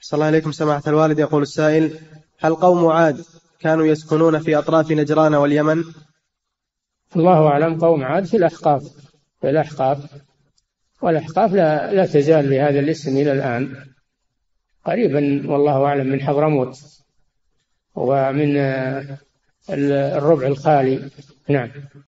صلى الله عليكم سماحة الوالد. يقول السائل: هل قوم عاد كانوا يسكنون في أطراف نجران واليمن؟ الله أعلم. قوم عاد في الأحقاف، والأحقاف لا تزال بهذا الاسم إلى الآن، قريبا والله أعلم من حضرموت ومن الربع الخالي. نعم.